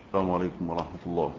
السلام عليكم ورحمة الله.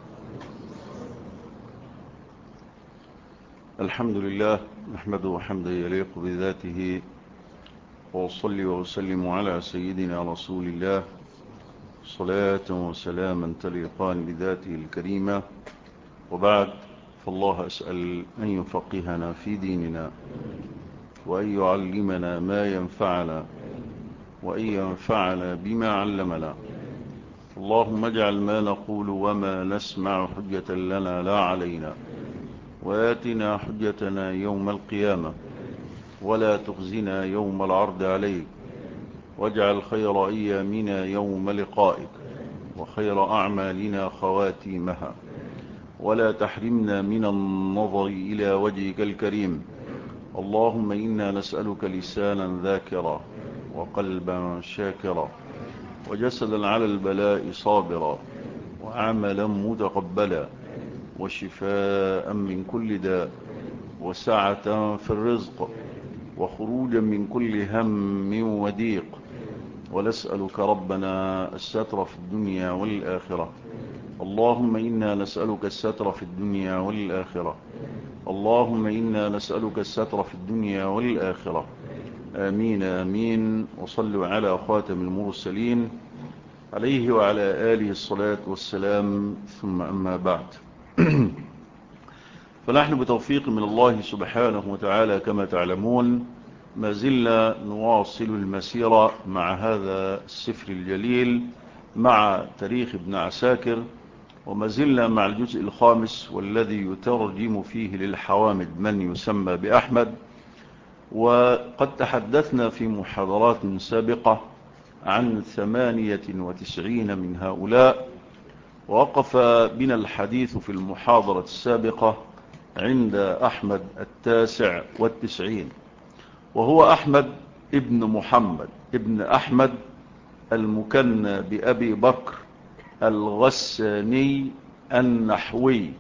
الحمد لله نحمده حمدا يليق بذاته، وأصلي وأسلم على سيدنا رسول الله صلاة وسلاما تليقان بذاته الكريمة. وبعد، فالله أسأل أن يفقهنا في ديننا، وأن يعلمنا ما ينفعنا، وأن ينفعنا بما علمنا. اللهم اجعل ما نقول وما نسمع حجة لنا لا علينا، وآتنا حجتنا يوم القيامة، ولا تخزنا يوم العرض عليك، واجعل خير أيامنا يوم لقائك، وخير أعمالنا خواتيمها، ولا تحرمنا من النظر إلى وجهك الكريم. اللهم إنا نسألك لسانا ذاكرا، وقلبا شاكرا، وجسدا على البلاء صابرا، وعملا متقبلا، وشفاء من كل داء، وسعة في الرزق، وخروجا من كل هم وضيق. ونسألك ربنا الستر في الدنيا والآخرة. اللهم إنا نسألك الستر في الدنيا والآخرة. اللهم إنا نسألك الستر في الدنيا والآخرة. آمين آمين. وصلوا على خاتم المرسلين عليه وعلى آله الصلاة والسلام، ثم أما بعد. فنحن بتوفيق من الله سبحانه وتعالى كما تعلمون ما زلنا نواصل المسيرة مع هذا السفر الجليل، مع تاريخ ابن عساكر، وما زلنا مع الجزء الخامس والذي يترجم فيه للحوامد من يسمى بأحمد. وقد تحدثنا في محاضرات سابقة عن 98 من هؤلاء، ووقف بنا الحديث في المحاضرة السابقة عند أحمد 99، وهو أحمد ابن محمد ابن أحمد المكنى بأبي بكر الغساني النحوي.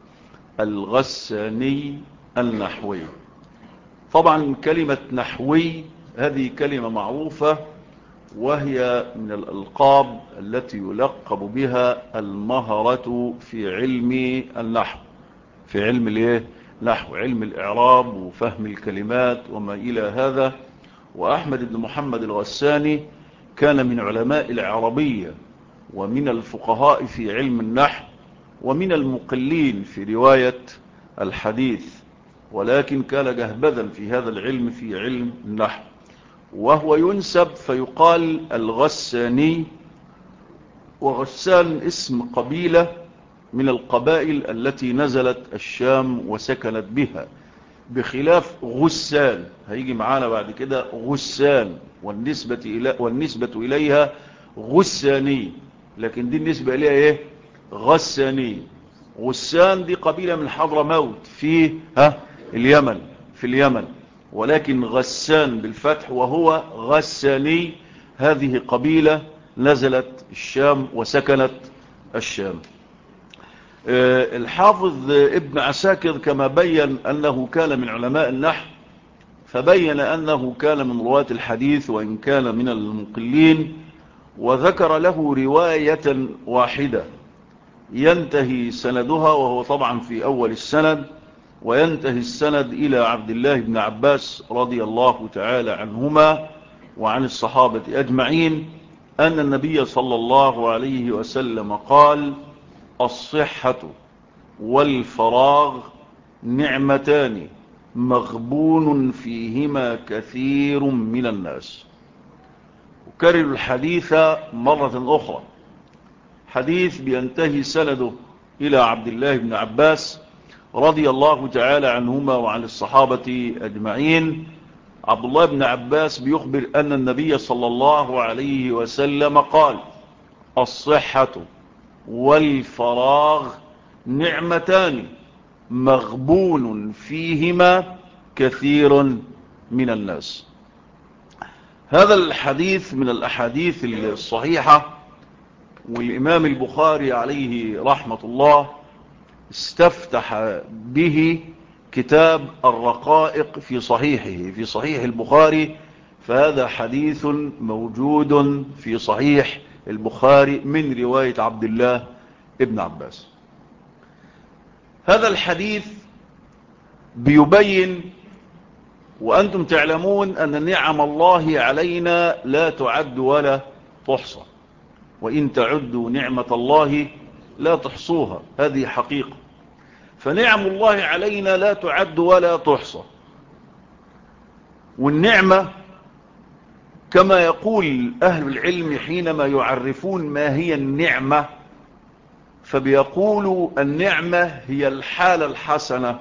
الغساني النحوي. طبعا كلمة نحوي هذه كلمة معروفة، وهي من الألقاب التي يلقب بها المهرة في علم النحو، في علم الايه؟ نحو، علم الإعراب وفهم الكلمات وما إلى هذا. وأحمد بن محمد الغساني كان من علماء العربية، ومن الفقهاء في علم النحو، ومن المقلين في رواية الحديث، ولكن كان جهبذا في هذا العلم، في علم النحو. وهو ينسب فيقال الغساني، وغسان اسم قبيلة من القبائل التي نزلت الشام وسكنت بها، بخلاف غسان هيجي معانا بعد كده غسان، والنسبة إليها غساني، لكن دي النسبة إليها إيه؟ غساني. غسان دي قبيلة من حضرموت في اليمن، في اليمن، ولكن غسان بالفتح وهو غساني هذه قبيلة نزلت الشام وسكنت الشام. الحافظ ابن عساكر كما بين أنه كان من علماء النحو، فبين أنه كان من رواة الحديث وإن كان من المقلين، وذكر له رواية واحدة ينتهي سندها، وهو طبعا في أول السند، وينتهي السند إلى عبد الله بن عباس رضي الله تعالى عنهما وعن الصحابة أجمعين، أن النبي صلى الله عليه وسلم قال: الصحة والفراغ نعمتان مغبون فيهما كثير من الناس. أكرر الحديث مرة أخرى. حديث بينتهي سنده إلى عبد الله بن عباس رضي الله تعالى عنهما وعن الصحابة أجمعين. عبد الله بن عباس بيخبر أن النبي صلى الله عليه وسلم قال: الصحة والفراغ نعمتان مغبون فيهما كثير من الناس. هذا الحديث من الأحاديث الصحيحة، والإمام البخاري عليه رحمة الله استفتح به كتاب الرقائق في صحيحه، في صحيح البخاري. فهذا حديث موجود في صحيح البخاري من رواية عبد الله ابن عباس. هذا الحديث بيبين وأنتم تعلمون أن نعم الله علينا لا تعد ولا تحصى، وإن تعدوا نعمة الله لا تحصوها، هذه حقيقة. فنعم الله علينا لا تعد ولا تحصى، والنعمة كما يقول أهل العلم حينما يعرفون ما هي النعمة، فبيقولوا النعمة هي الحالة الحسنة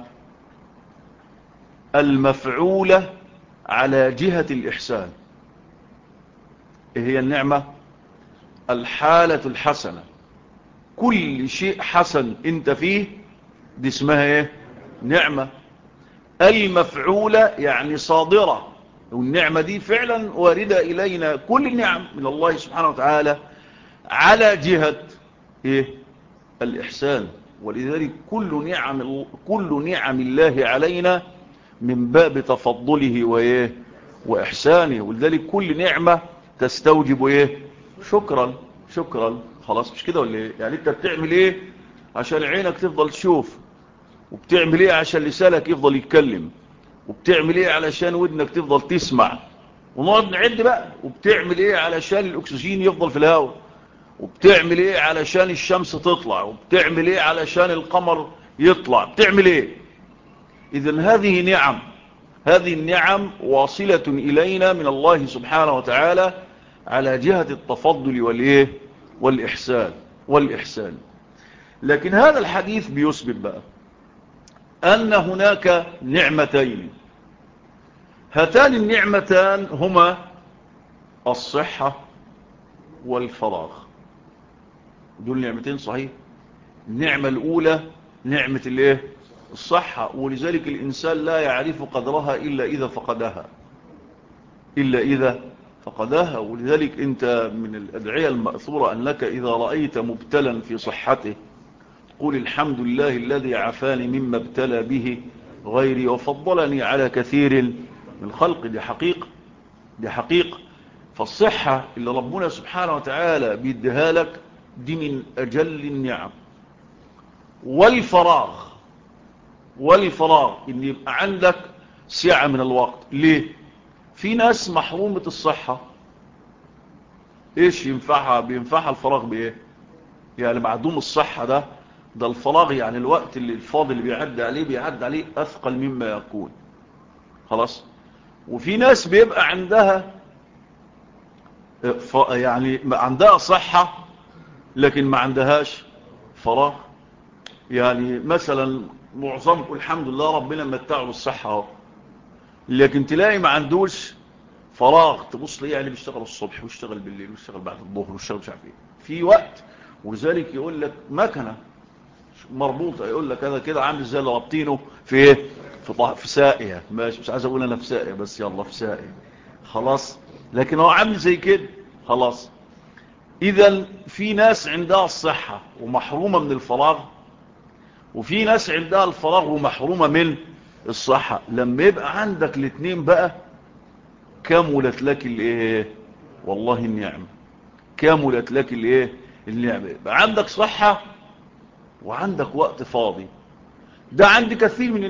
المفعولة على جهة الإحسان. إيه هي النعمة؟ الحالة الحسنة، كل شيء حسن انت فيه دي اسمها ايه؟ نعمة. المفعولة يعني صادرة، والنعمة دي فعلا واردة إلينا كل النعم من الله سبحانه وتعالى على جهة إيه؟ الإحسان. ولذلك كل نعم الله علينا من باب تفضله وإيه؟ وإحسانه. ولذلك كل نعمة تستوجب إيه؟ شكرا. خلاص مش كده ولا إيه؟ يعني أنت بتعمل إيه عشان عينك تفضل تشوف، وبتعمل إيه عشان لسانك يفضل يتكلم، وبتعمل إيه علشان ودنك تفضل تسمع، ونقعد نعد بقى، وبتعمل إيه علشان الأكسجين يفضل في الهواء، وبتعمل إيه علشان الشمس تطلع، وبتعمل إيه علشان القمر يطلع، بتعمل إيه. إذن هذه النعم واصلة إلينا من الله سبحانه وتعالى على جهة التفضل والإيه؟ والإحسان. لكن هذا الحديث بيثبت بقى أن هناك نعمتين، هاتان النعمتان هما الصحة والفراغ. دول نعمتين صحيح. النعمة الأولى نعمة الايه؟ الصحة، ولذلك الإنسان لا يعرف قدرها إلا إذا فقدها. ولذلك أنت من الأدعية المأثورة أنك إذا رأيت مبتلا في صحته قل الحمد لله الذي عافاني مما ابتلى به غيري وفضلني على كثير من خلق. دي حقيقة. فالصحة اللي ربنا سبحانه وتعالى بيديها لك دي من أجل النعم. والفراغ ان يبقى عندك سعة من الوقت. ليه؟ في ناس محرومة الصحة، ايش بينفعها الفراغ بايه؟ يعني معدوم الصحة ده الفراغ، يعني الوقت اللي الفاضي اللي بيعدي عليه اثقل مما يكون. خلاص. وفي ناس بيبقى عندها يعني عندها صحة لكن ما عندهاش فراغ. يعني مثلا معظمكم الحمد لله ربنا متعه بالصحة اهو، لكن تلاقي ما عندوش فراغ. تبص ليه يعني بيشتغل الصبح ويشتغل بالليل ويشتغل بعد الظهر ويشتغل مش عارف ايه في وقت. ولذلك يقول لك مكنه مربوطه، يقول لك هذا كده عامل زي اللي رابطينه في ايه؟ في ساقيه. مش عايز اقول انا في ساقيه، بس يلا في ساقيه خلاص، لكن هو عامل زي كده خلاص. اذا في ناس عندها الصحه ومحرومه من الفراغ، وفي ناس عندها الفراغ ومحرومه من الصحه. لما يبقى عندك الاثنين بقى كملت لك الايه؟ والله النعمة كملت لك الايه؟ النعمة. يبقى عندك صحة وعندك وقت فاضي. ده عند كثير من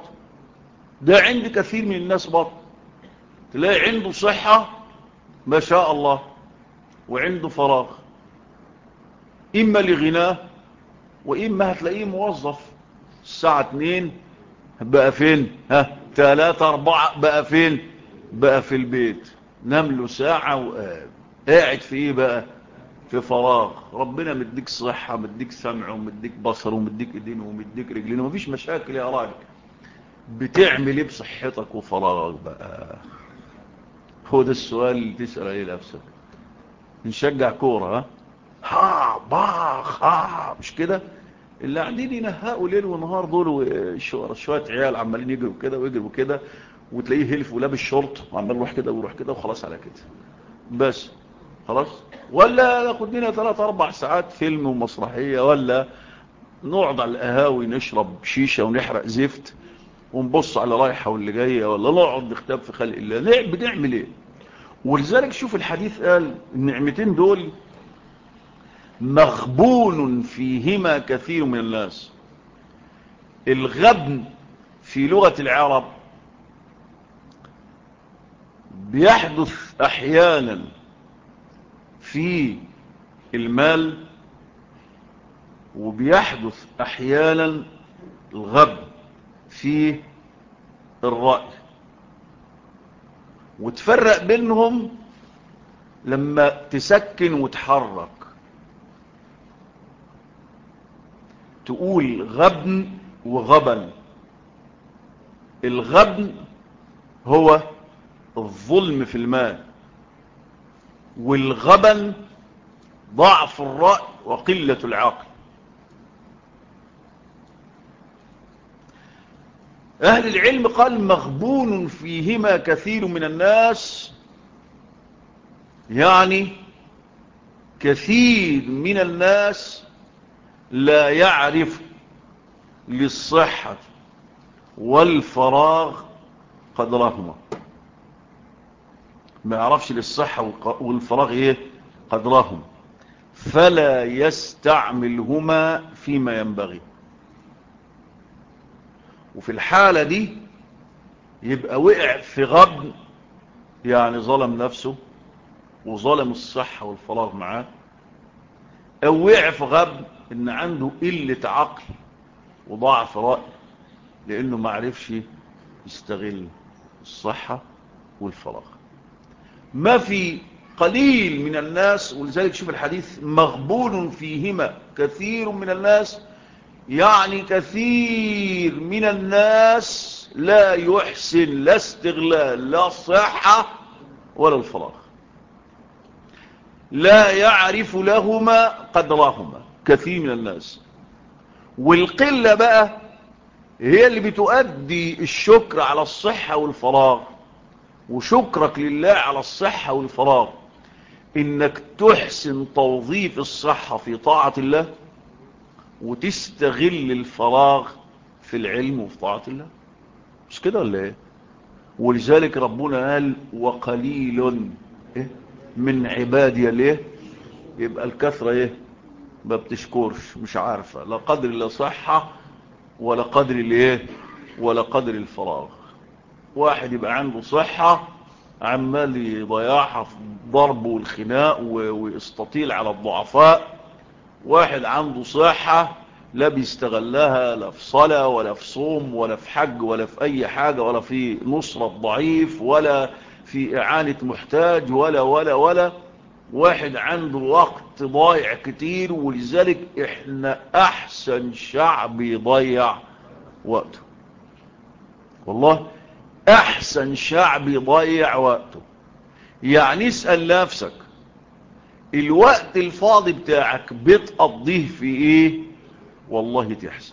الناس برضه. تلاقي عنده صحة ما شاء الله وعنده فراغ، اما لغناه واما هتلاقيه موظف الساعة 2 بقى فين؟ 3 4 بقى فين؟ بقى في البيت، نام له ساعة وقاعد في ايه بقى؟ في فراغ. ربنا مديك صحة، مديك سمع، ومديك بصر، ومديك ايدين، ومديك رجلين، ومفيش مشاكل يا راجل. بتعمل ايه بصحتك وفراغك بقى؟ هو ده السؤال اللي تسأل عليه نفسك. نشجع كورة باخ مش كده؟ اللي قاعدين ينهقوا ليل ونهار دول وشوية عيال عمالين يجروا كده ويجروا كده، وتلاقيه هلف ولابس شورت وعمال يروح كده ويروح كده وخلاص على كده بس. خلاص. ولا ناخد لنا 3-4 ساعات فيلم ومسرحية، ولا نقعد على القهاوي نشرب شيشة ونحرق زفت ونبص على رايحة واللي جاية، ولا نقعد نختب في خلق الله. بنعمل ايه؟ ولذلك شوف الحديث قال النعمتين دول مغبون فيهما كثير من الناس. الغبن في لغة العرب بيحدث احيانا في المال، وبيحدث احيانا الغبن في الرأي، وتفرق بينهم لما تسكن وتحرك، تقول غبن وغبن. الغبن هو الظلم في المال، والغبن ضعف الرأي وقلة العقل. أهل العلم قال مغبون فيهما كثير من الناس، يعني كثير من الناس لا يعرف للصحة والفراغ قدرهما. ما يعرفش للصحة والفراغ ايه قدرهم، فلا يستعملهما فيما ينبغي. وفي الحالة دي يبقى وقع في غبن، يعني ظلم نفسه وظلم الصحة والفراغ معاه، او وقع في غبن ان عنده قلة عقل وضعف رأي، لانه ما عرفش يستغل الصحة والفراغ. ما في قليل من الناس، ولذلك شوف الحديث مغبون فيهما كثير من الناس، يعني كثير من الناس لا يحسن لا استغلال لا الصحة ولا الفراغ، لا يعرف لهما قدرهما كثير من الناس. والقلة بقى هي اللي بتؤدي الشكر على الصحة والفراغ، وشكرك لله على الصحة والفراغ انك تحسن توظيف الصحة في طاعة الله، وتستغل الفراغ في العلم وفي طاعة الله. مش كده ولا ايه؟ ولذلك ربنا قال وقليل إيه؟ من عبادي ليه. يبقى الكثرة ايه؟ ما بتشكرش، مش عارفة لا قدر لا صحة ولا قدر الايه ولا قدر الفراغ. واحد يبقى عنده صحة عمال يضيعها في الضرب والخناق ويستطيل على الضعفاء. واحد عنده صحة لا بيستغلها لا في صلاة ولا في صوم ولا في حج ولا في اي حاجة، ولا في نصرة ضعيف ولا في اعانة محتاج ولا. واحد عنده وقت ضايع كتير، ولذلك احنا احسن شعب يضيع وقته. والله احسن شعب يضيع وقته. يعني اسأل نفسك الوقت الفاضي بتاعك بتقضيه في ايه؟ والله تحزن،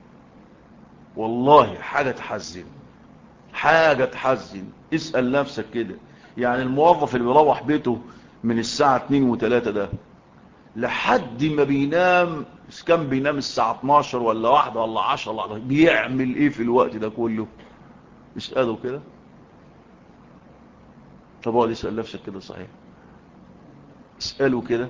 والله حاجة تحزن، حاجة تحزن. اسأل نفسك كده. يعني الموظف اللي بيروح بيته من الساعة 2 و3 ده لحد ما بينام، كان بينام الساعة 12 ولا 1 ولا 10 ولا 11، بيعمل ايه في الوقت ده كله؟ اسأله كده. طب اقعد اسأل نفسك كده صحيح، اسأله كده،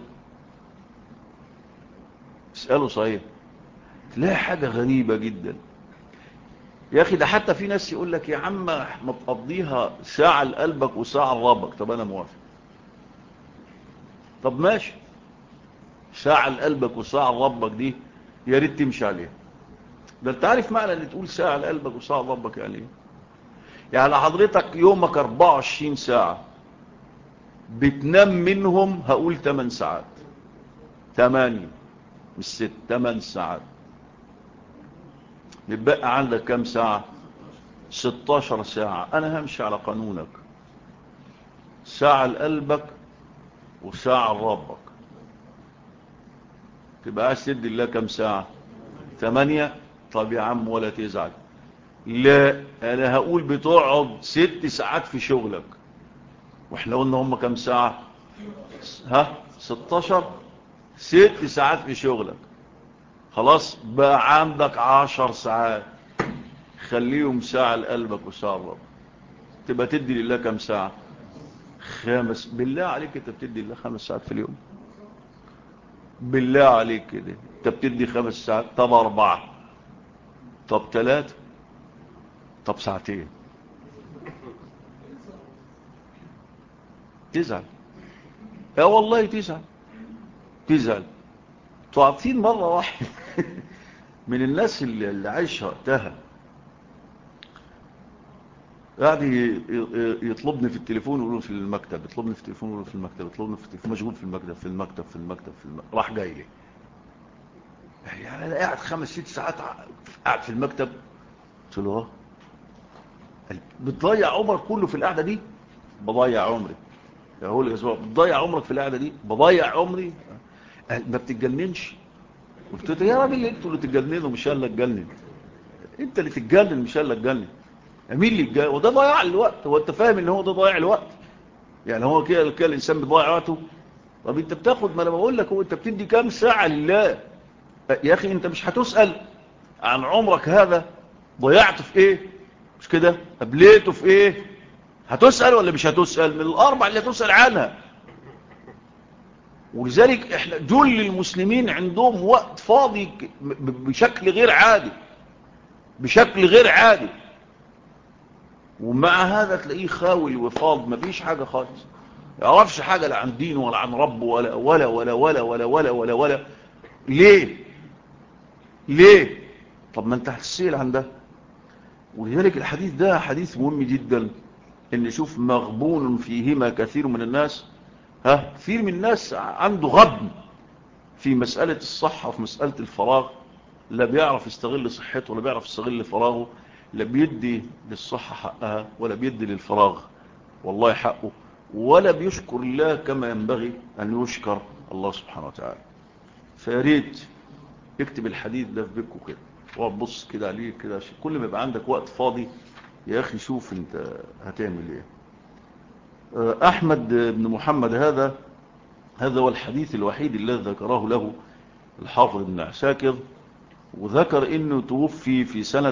اسأله صحيح، تلاقي حاجة غريبة جدا. يا اخي ده حتى في ناس يقول لك يا عم ما تقضيها ساعة لقلبك وساعة لربك. طب انا موافق، طب ماشي، ساعة لقلبك وساعة لربك دي يا ريت تمشي عليها. ده انت عارف معنى ان تقول ساعة لقلبك وساعة لربك يعني ايه؟ يعني حضرتك يومك 24 ساعة بتنام منهم هقول 8 ساعات، 8 مش 6، 8 ساعات، يبقى عندك كم ساعة؟ 16 ساعة. انا همشي على قانونك، ساعة لقلبك وساعة لربك. تبقى عايز تدي الله كم ساعة؟ 8. طب يا عم ولا تزعل، لا انا هقول بتقعد 6 ساعات في شغلك، واحنا قلنا هم كم ساعة؟ 16. 6 ساعات في شغلك، خلاص بقى عندك 10 ساعات، خليهم ساعة لقلبك وساعة لربك. تبقى تدي لله كم ساعة؟ 5. بالله عليك انت بتدي لله 5 ساعات في اليوم؟ بالله عليك كده انت بتدي 5 ساعات، طب 4، طب 3، طب 2 ساعة، تزعل. يا والله تزعل. تعرفين مرة واحد من الناس اللي عايشة وقتها قاعد يطلبني في التليفون ويقولوا في المكتب، يطلبني في التليفون ويقولوا في المكتب، يطلبني في التليفون، مشغول في المكتب في المكتب في المكتب في المكتب، راح جاي لي يعني انا قاعد 5 6 ساعات قاعد في المكتب. قلت له اه. بتضيع عمرك كله في القعده دي؟ بضيع عمري. يا هو الاسبوع بتضيع عمرك في القعده دي؟ بضيع عمري. قال ما بتتجننش؟ قلت له يا راجل انتوا اللي تتجننوا مش انا اللي اتجنن. انت اللي تتجنن مش انا اللي اتجنن. مين اللي يتجنن؟ وده ضياع الوقت. هو انت فاهم ان هو ده ضياع الوقت؟ يعني هو كده الانسان بيضيع وقته. طب انت بتاخد، ما انا بقول لك، هو انت بتدي كام ساعه لله؟ يا اخي انت مش هتسال عن عمرك هذا ضيعته في ايه؟ مش كده؟ قبليته في ايه؟ هتسال ولا مش هتسال؟ من الاربع اللي هتسال عنها. ولذلك احنا جل المسلمين عندهم وقت فاضي بشكل غير عادي، بشكل غير عادي، ومع هذا تلاقيه خاوي وفاض، مفيش حاجه خالص، ما يعرفش حاجه لا عن دينه ولا عن ربه ولا. ليه؟ ليه؟ طب ما انت هتسأل عن ده. ولذلك الحديث ده حديث مهم جدا، ان نشوف مغبون فيهما كثير من الناس. كثير من الناس عنده غبن في مسألة الصحة وفي مسألة الفراغ، لا بيعرف يستغل صحته ولا بيعرف يستغل فراغه، لا بيدي للصحة حقها ولا بيدي للفراغ والله حقه، ولا بيشكر الله كما ينبغي أن يشكر الله سبحانه وتعالى. فياريت اكتب الحديث ده في بيتكم كده وابص كده عليه كده، كل ما يبقى عندك وقت فاضي يا أخي شوف انت هتعمل ايه. أحمد بن محمد هذا هو الحديث الوحيد الذي ذكره له الحافظ ابن عساكر، وذكر انه توفي في سنة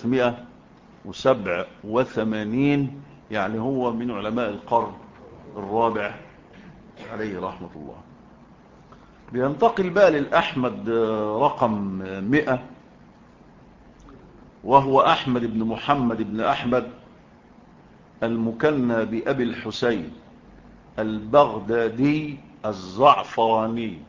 387، يعني هو من علماء القرن الرابع عليه رحمة الله. بينتقل بقى للأحمد رقم 100، وهو أحمد بن محمد بن أحمد المكنى بأبي الحسين البغدادي الزعفراني.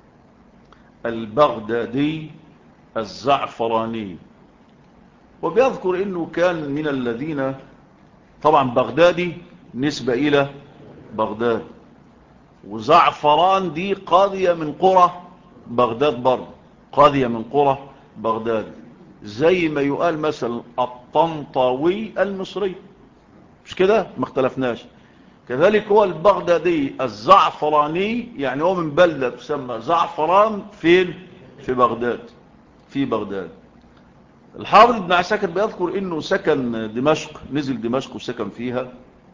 البغدادي الزعفراني. وبيذكر انه كان من الذين، طبعا بغدادي نسبة الى بغداد، وزعفران دي قاضية من قرى بغداد برضه، قاضية من قرى بغداد، زي ما يقال مثلا الطنطاوي المصري، مش كده؟ ما اختلفناش. كذلك هو البغدادي الزعفراني، يعني هو من بلدة تسمى زعفران، فين؟ في بغداد، في بغداد. الحافظ ابن عساكر بيذكر انه سكن دمشق، نزل دمشق وسكن فيها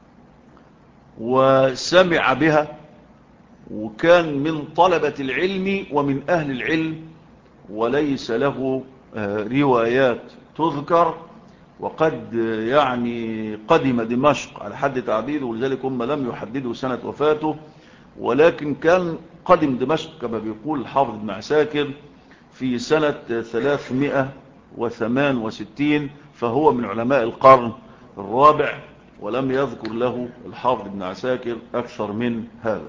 وسمع بها، وكان من طلبة العلم ومن اهل العلم، وليس له روايات تذكر. وقد يعني قدم دمشق على حد تعبيره، ولذلك هم لم يحددوا سنة وفاته، ولكن كان قدم دمشق كما بيقول الحافظ ابن عساكر في سنة 368، فهو من علماء القرن الرابع، ولم يذكر له الحافظ ابن عساكر أكثر من هذا.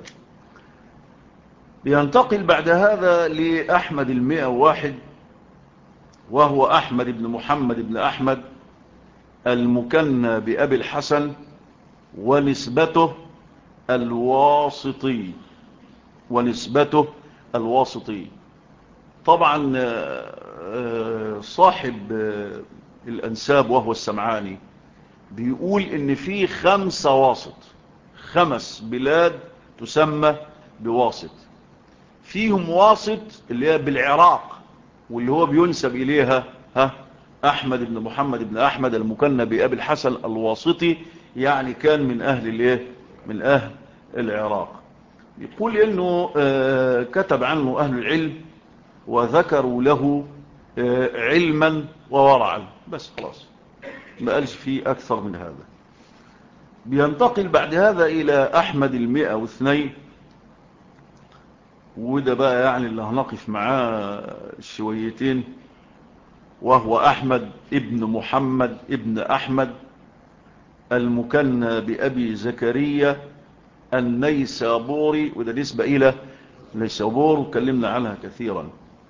ينتقل بعد هذا لأحمد 101، وهو أحمد بن محمد بن أحمد المكنى بأبي الحسن، ونسبته الواسطي، ونسبته الواسطي. طبعا صاحب الأنساب وهو السمعاني بيقول ان في 5 واسط، 5 بلاد تسمى بواسط. فيهم واسط اللي هي بالعراق، واللي هو بينسب إليها أحمد بن محمد بن أحمد المكنى بأبي الحسن الواسطي، يعني كان من أهل الايه؟ من أهل العراق. يقول إنه كتب عنه أهل العلم وذكروا له علما وورعا، بس خلاص ما قالش فيه أكثر من هذا. بينتقل بعد هذا إلى أحمد 102، وده بقى يعني اللي هنقف معاه شويتين، وهو أحمد ابن محمد ابن أحمد المكنى بأبي زكريا النيسابوري، وده نسبة إلى نيسابور وكلمنا عنها كثيرا،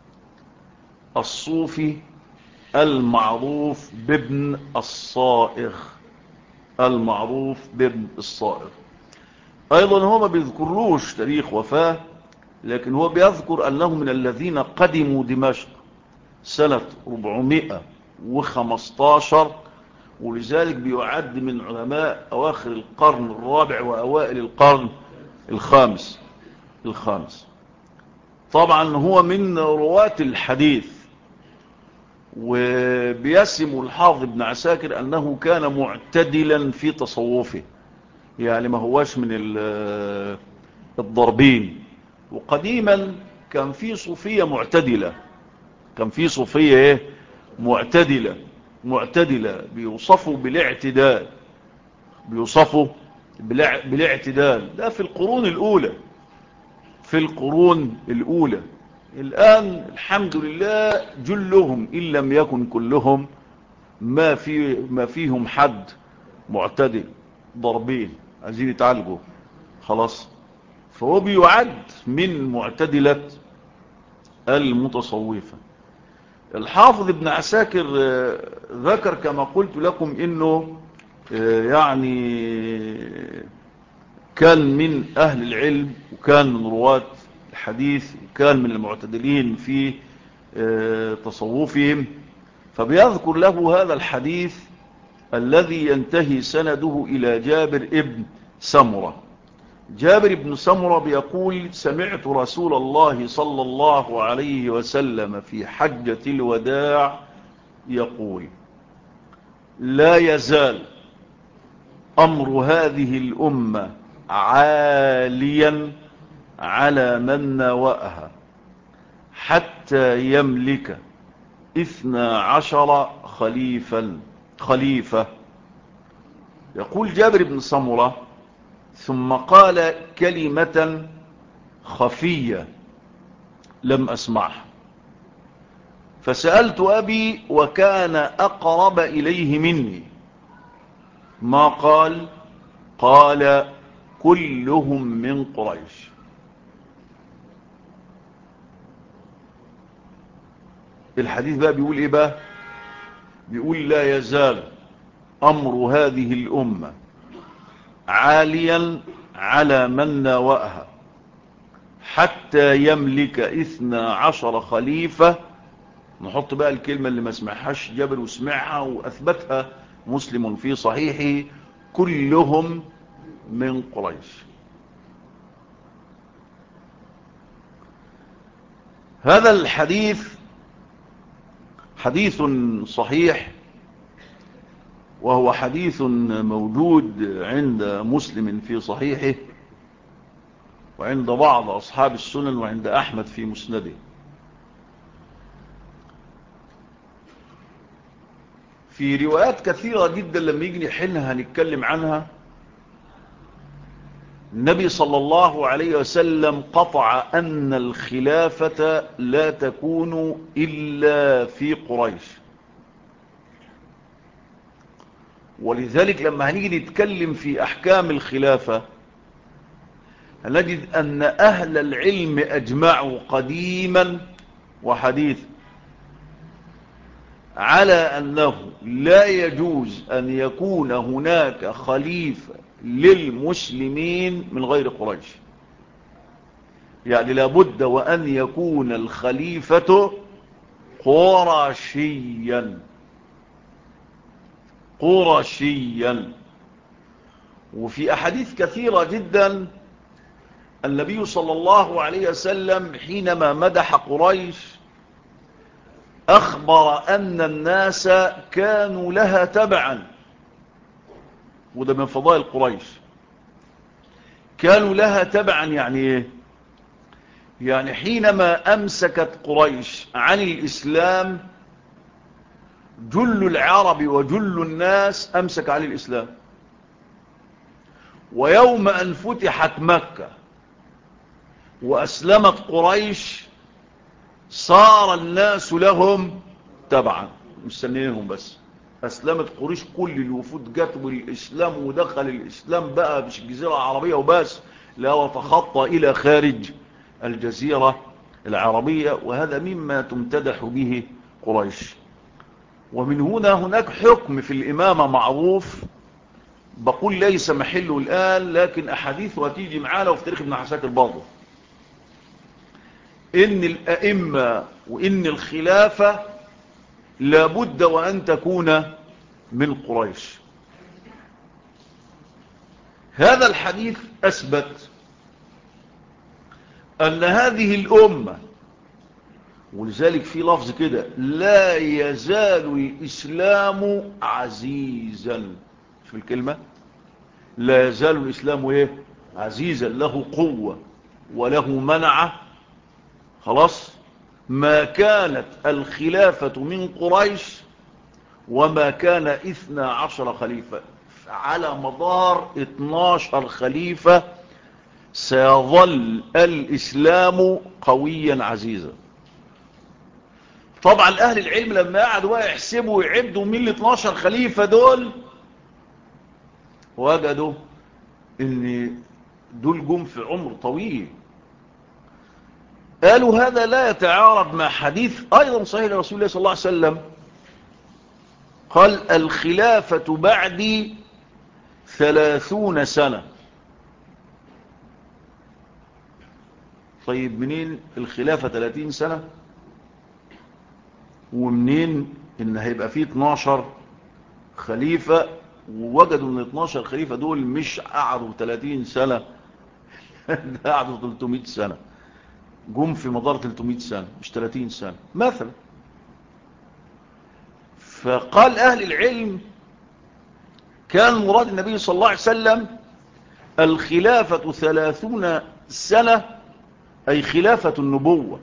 الصوفي المعروف بابن الصائغ، المعروف بابن الصائغ. أيضا هو ما بيذكروش تاريخ وفاة، لكن هو بيذكر أنه من الذين قدموا دمشق سنة 415، ولذلك بيعد من علماء أواخر القرن الرابع وأوائل القرن الخامس. طبعا هو من رواة الحديث، وبيسم الحافظ ابن عساكر أنه كان معتدلا في تصوفه، يعني ما هواش من الضربين. وقديما كان في صوفية معتدلة، كان في صوفية ايه معتدلة بيوصفوا بالاعتدال، بيوصفوا بالاعتدال. ده في القرون الأولى، في القرون الأولى. الآن الحمد لله جلهم إن لم يكن كلهم ما فيهم حد معتدل، ضربين عايزين يتعالجوا خلاص. فهو بيعد من معتدلة المتصوفة. الحافظ ابن عساكر ذكر كما قلت لكم انه يعني كان من اهل العلم، وكان من رواة الحديث، وكان من المعتدلين في تصوفهم. فبيذكر له هذا الحديث الذي ينتهي سنده الى جابر ابن سمرة. جابر بن سمرة بيقول: سمعت رسول الله صلى الله عليه وسلم في حجة الوداع يقول: لا يزال أمر هذه الأمة عاليا على من ناوأها حتى يملك 12 خليفة. يقول جابر بن سمرة: ثم قال كلمة خفية لم أسمعها، فسألت أبي وكان أقرب إليه مني ما قال. قال: كلهم من قريش. الحديث بقى بيقول إيه بقى؟ بيقول: لا يزال أمر هذه الأمة عاليا على من ناوأها حتى يملك 12 خليفة. نحط بقى الكلمة اللي ما سمعهاش جابر وسمعها وأثبتها مسلم في صحيحه: كلهم من قريش. هذا الحديث حديث صحيح، وهو حديث موجود عند مسلم في صحيحه، وعند بعض أصحاب السنن، وعند أحمد في مسنده. في روايات كثيرة جدا لما يجي نحلها هنتكلم عنها. النبي صلى الله عليه وسلم قطع أن الخلافة لا تكون إلا في قريش. ولذلك لما هنيجي نتكلم في أحكام الخلافة هنجد أن أهل العلم أجمعوا قديما وحديثا على أنه لا يجوز أن يكون هناك خليفة للمسلمين من غير قريش. يعني لابد وأن يكون الخليفة قرشيا. وفي أحاديث كثيرة جدا النبي صلى الله عليه وسلم حينما مدح قريش أخبر أن الناس كانوا لها تبعا. وده من فضائل قريش، كانوا لها تبعا. يعني ايه؟ يعني حينما أمسكت قريش عن الإسلام جل العرب وجل الناس أمسك عن الإسلام. ويوم أن فتحت مكة وأسلمت قريش صار الناس لهم تبعا مستنينهم. بس أسلمت قريش، كل الوفود جات بالإسلام ودخل الإسلام بقى مش الجزيرة العربية وبس، لا وتخطى إلى خارج الجزيرة العربية. وهذا مما تمتدح به قريش. ومن هنا هناك حكم في الإمامة معروف، بقول ليس محله الآن، لكن أحاديثه هتيجي معانا وفي تاريخ ابن عساكر برضه، إن الأئمة وإن الخلافة لابد وأن تكون من قريش. هذا الحديث أثبت أن هذه الأمة، ولذلك في لفظ كده لا يزال الإسلام عزيزا. شوف الكلمة، لا يزال الإسلام إيه؟ عزيزا، له قوة وله منعة. خلاص، ما كانت الخلافة من قريش وما كان 12 خليفة، على مدار 12 خليفة سيظل الإسلام قويا عزيزا. طبعا أهل العلم لما قعدوا يحسبوا ويعدوا من ال 12 خليفة دول، وجدوا ان دول جم في عمر طويل. قالوا هذا لا يتعارض مع حديث أيضا صحيح لرسول الله صلى الله عليه وسلم، قال الخلافة بعدي 30 سنة. طيب منين الخلافة 30 سنة؟ ومنين ان هيبقى فيه 12 خليفة؟ ووجدوا ان 12 خليفة دول مش قعدوا 30 سنة ده قعدوا 300 سنة، جم في مدار 300 سنة مش 30 سنة مثلا. فقال أهل العلم كان مراد النبي صلى الله عليه وسلم الخلافة 30 سنة، أي خلافة النبوة.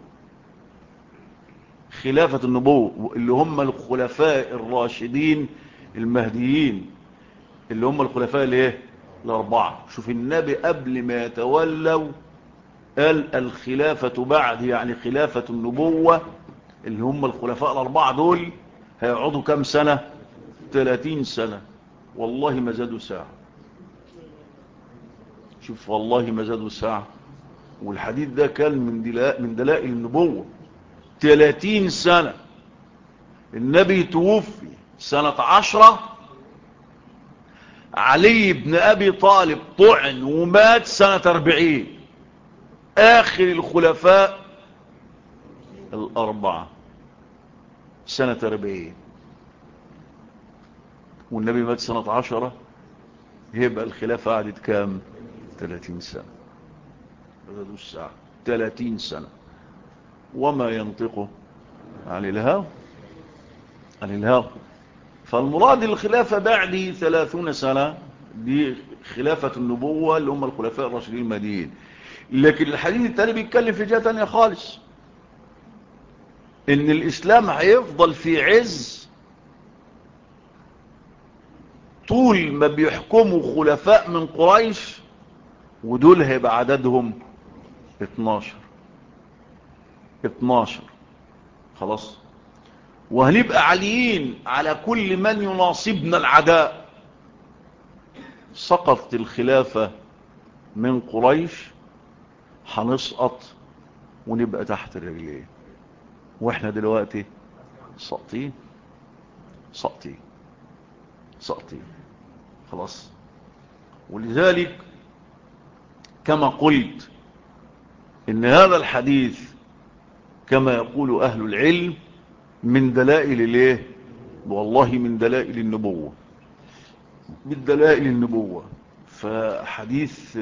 خلافة النبوة اللي هم الخلفاء الراشدين المهديين، اللي هم الخلفاء الايه؟ الأربعة. شوف النبي قبل ما يتولوا قال الخلافة بعد، يعني خلافة النبوة اللي هم الخلفاء الأربعة دول هيقعدوا كم سنة؟ 30 سنة. والله ما زادوا ساعة. شوف والله ما زادوا ساعة. والحديث ده كان من دلائل النبوة. 30 سنة. النبي توفي سنة 10، علي بن أبي طالب طعن ومات سنة 40، آخر الخلفاء الأربعة سنة 40، والنبي مات سنة 10، يبقى الخلافة قعدت كام؟ 30 سنة. بدأوا الساعة 30 سنة. وما ينطقه عن الهوى، عن الهوى. فالمراد الخلافة بعد 30 سنة دي خلافة النبوة اللي هم الخلفاء الراشدين المهديين. لكن الحديث التالي بيتكلم في جهة تانية خالص، ان الاسلام هيفضل في عز طول ما بيحكموا خلفاء من قريش، ودول هيبقى عددهم 12. 12 خلاص. وهنبقى عاليين على كل من يناصبنا العداء. سقطت الخلافة من قريش، هنسقط ونبقى تحت الرجلين. واحنا دلوقتي سقطين سقطين سقطين خلاص. ولذلك كما قلت ان هذا الحديث كما يقول اهل العلم من دلائل الايه؟ والله من دلائل النبوة، من دلائل النبوة. فحديث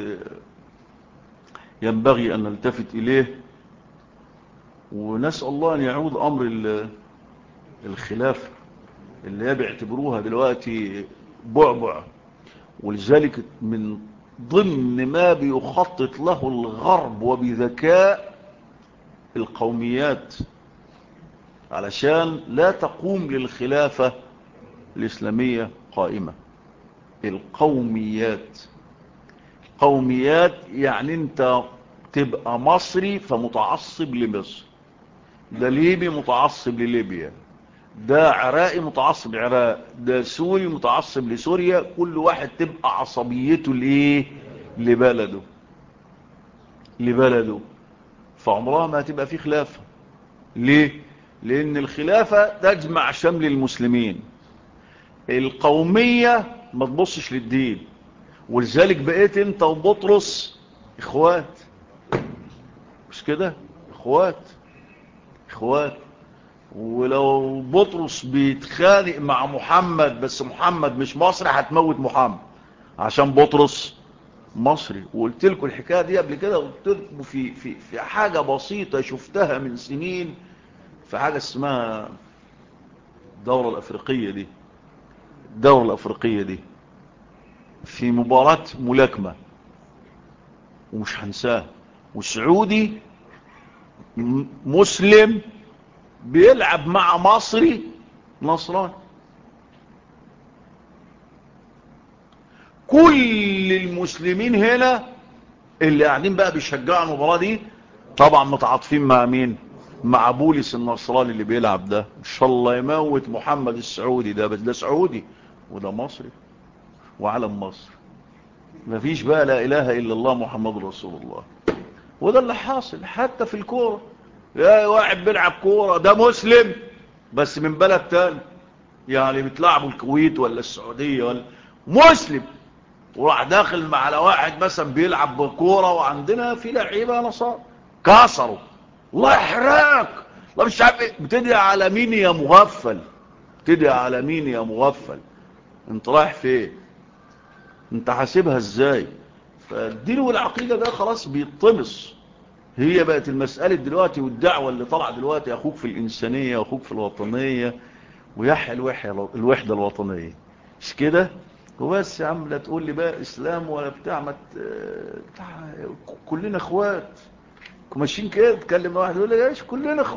ينبغي ان نلتفت اليه، ونسأل الله ان يعود امر الخلافة اللي بيعتبروها دلوقتي بعبع. ولذلك من ضمن ما بيخطط له الغرب وبذكاء القوميات، علشان لا تقوم للخلافة الإسلامية قائمة. القوميات، قوميات يعني انت تبقى مصري فمتعصب لمصر، ده ليبي متعصب لليبيا، ده عراقي متعصب للعراق، ده سوري متعصب لسوريا. كل واحد تبقى عصبيته لإيه؟ لبلده. فعمرها ما هتبقى فيه خلافة. ليه؟ لأن الخلافة تجمع شمل المسلمين. القومية ما تبصش للدين، ولذلك بقيت انت وبطرس اخوات، مش كده؟ اخوات. ولو بطرس بيتخانق مع محمد بس محمد مش مصري هتموت محمد عشان بطرس مصري. وقلت لكم الحكايه دي قبل كده، قلت لكم في حاجه بسيطه شفتها من سنين، في حاجه اسمها الدوره الافريقيه دي في مباراه ملاكمه، ومش هنساه، وسعودي مسلم بيلعب مع مصري نصراني. كل المسلمين هنا اللي قاعدين بقى بيشجعوا المباراة دي طبعا متعاطفين مع مين؟ مع بوليس النصراني اللي بيلعب ده. ان شاء الله يموت محمد السعودي ده، بس ده سعودي وده مصري وعلم مصر. مفيش بقى لا اله الا الله محمد رسول الله. وده اللي حاصل حتى في الكورة. يا واحد بيلعب كورة ده مسلم بس من بلد تاني، يعني بتلعبوا الكويت ولا السعودية ولا مسلم، وراح داخل على واحد مثلا بيلعب بكورة، وعندنا في لعيبة نصارى كسروا، الله يحرقك، الله مش عارف ايه. بتدعي على مين يا مغفل؟ انت رايح فين؟ انت حاسبها ازاي؟ فالدين والعقيدة ده خلاص بيطمس. هي بقت المسألة دلوقتي والدعوة اللي طلع دلوقتي اخوك في الانسانية واخوك في الوطنية ويحيى الوحدة الوطنية، مش كده؟ وبس يا عم، لا تقول لي بقى اسلام ولا بتاع كلنا اخوات ماشيين كده. تكلم واحد يقول لي ايش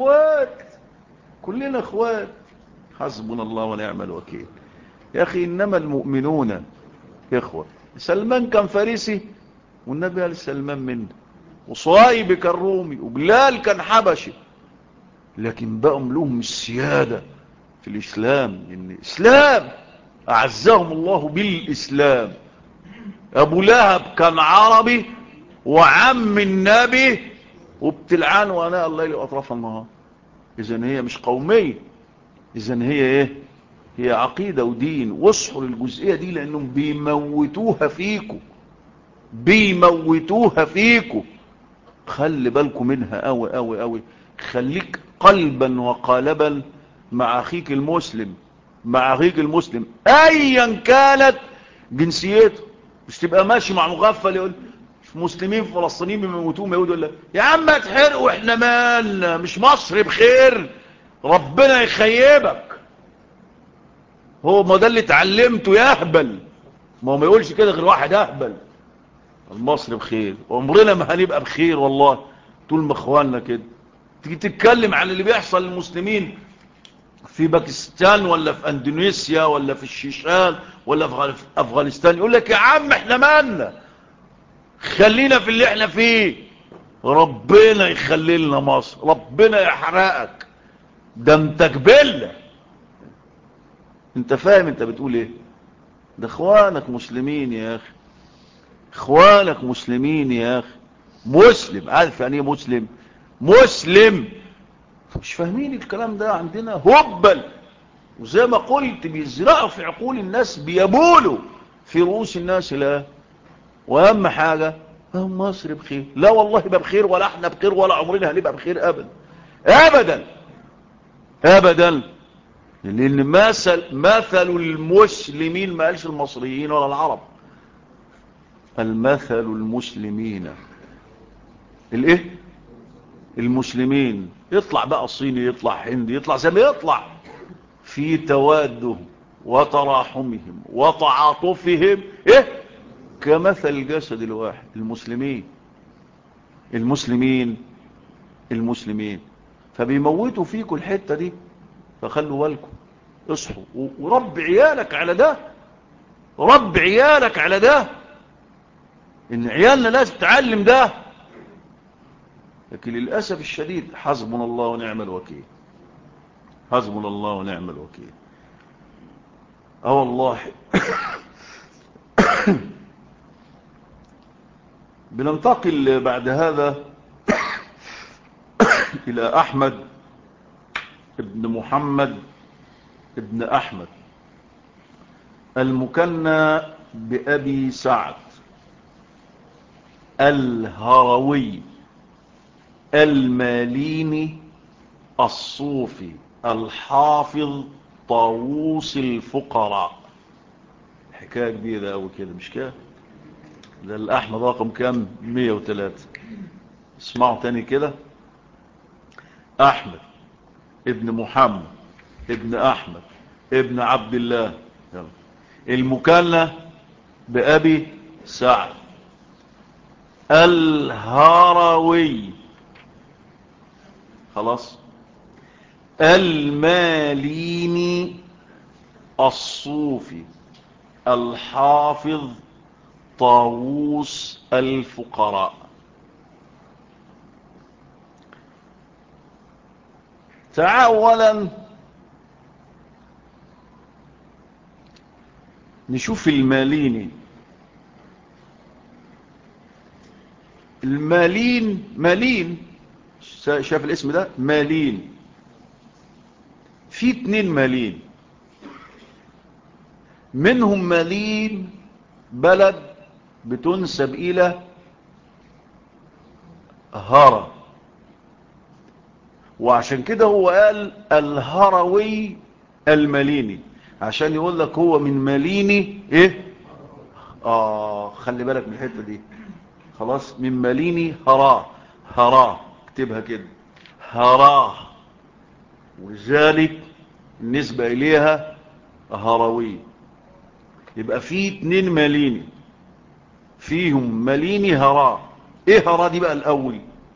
كلنا اخوات. حسبنا الله ونعم الوكيل. يا اخي انما المؤمنون اخوة. سلمان كان فارسي والنبي قال سلمان منه، وصهيب كان رومي، وبلال كان حبشي، لكن بقوا لهم السيادة في الإسلام. إن الإسلام أعزهم الله بالإسلام. أبو لهب كان عربي وعم النبي وبتلعان وأناء الليل وأطراف النهار. إذن هي مش قومية، إذن هي إيه؟ هي عقيدة ودين. واصحوا للجزئية دي لأنهم بيموتوها فيكم. خلي بالكم منها قوي قوي قوي. خليك قلبا وقالبا مع اخيك المسلم ايا كانت جنسيته. مش تبقى ماشي مع مغفل يقول مسلمين فلسطينيين بيموتوهم يهود، يقول لك يا عم اتحرقوا احنا مالنا، مش مصر بخير، ربنا يخيبك. هو ما ده اللي اتعلمته يا اهبل. ما هو ما يقولش كده غير واحد اهبل. المصري بخير، وعمرنا ما هنبقى بخير والله طول ما اخواننا كده. تيجي تتكلم عن اللي بيحصل للمسلمين في باكستان ولا في اندونيسيا ولا في الشيشان ولا في افغانستان، يقول لك يا عم احنا مالنا، خلينا في اللي احنا فيه. ربنا يخلي لنا مصر، ربنا يحرقك، ده انت جبلة. انت فاهم انت بتقول ايه؟ ده اخوانك مسلمين يا اخي، مسلم. عارف يعني ايه مسلم؟ مش فاهمين الكلام ده. عندنا هبل، وزي ما قلت بيزرعوا في عقول الناس، بيبولوا في رؤوس الناس. لا، واهم حاجة هم مصر بخير. لا والله يبقى بخير، ولا احنا بخير، ولا عمرنا هنبقى بخير ابدا. لان مثل المسلمين، ما قالش المصريين ولا العرب، المثل المسلمين الايه؟ المسلمين. يطلع بقى صيني، يطلع هندي، يطلع زي ما يطلع، في توادهم وتراحمهم وتعاطفهم ايه؟ كمثل الجسد الواحد. المسلمين فبيموتوا فيكم الحتة دي. فخلوا بالكم، اصحوا ورب عيالك على ده. ان عيالنا لازم تتعلم ده. لكن للأسف الشديد حسبنا الله ونعم الوكيل، حسبنا الله ونعم الوكيل. والله بننتقل بعد هذا إلى أحمد ابن محمد ابن أحمد المكنى بأبي سعد الهروي الماليني الصوفي الحافظ طاووس الفقراء. حكاية كبيرة أوي كده، مش كده؟ ده الأحمد رقم كام؟ 103. اسمعوا تاني كده: أحمد ابن محمد ابن أحمد ابن عبد الله المكنى بأبي سعد الهروي، خلاص، الماليني الصوفي الحافظ طاووس الفقراء. تعال نشوف الماليني. مالين، شاف الاسم ده؟ مالين. في 2 مالين، منهم مالين بلد بتنسب إلى هرى، وعشان كده هو قال الهروي الماليني، عشان يقول لك هو من ماليني ايه. خلي بالك من الحتة دي. خلاص، من ماليني هراه، اكتبها كده، هراه، ولذلك النسبة إليها هروي. يبقى في 2 ماليني، فيهم ماليني هراه. ايه هراه دي بقى الأول؟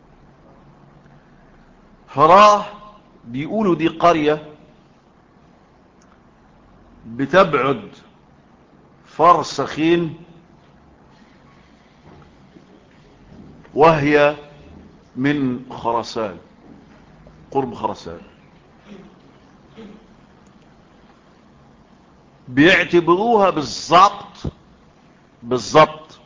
هراه بيقولوا دي قرية بتبعد فرسخين، وهي من خراسان، قرب خراسان. بيعتبروها بالضبط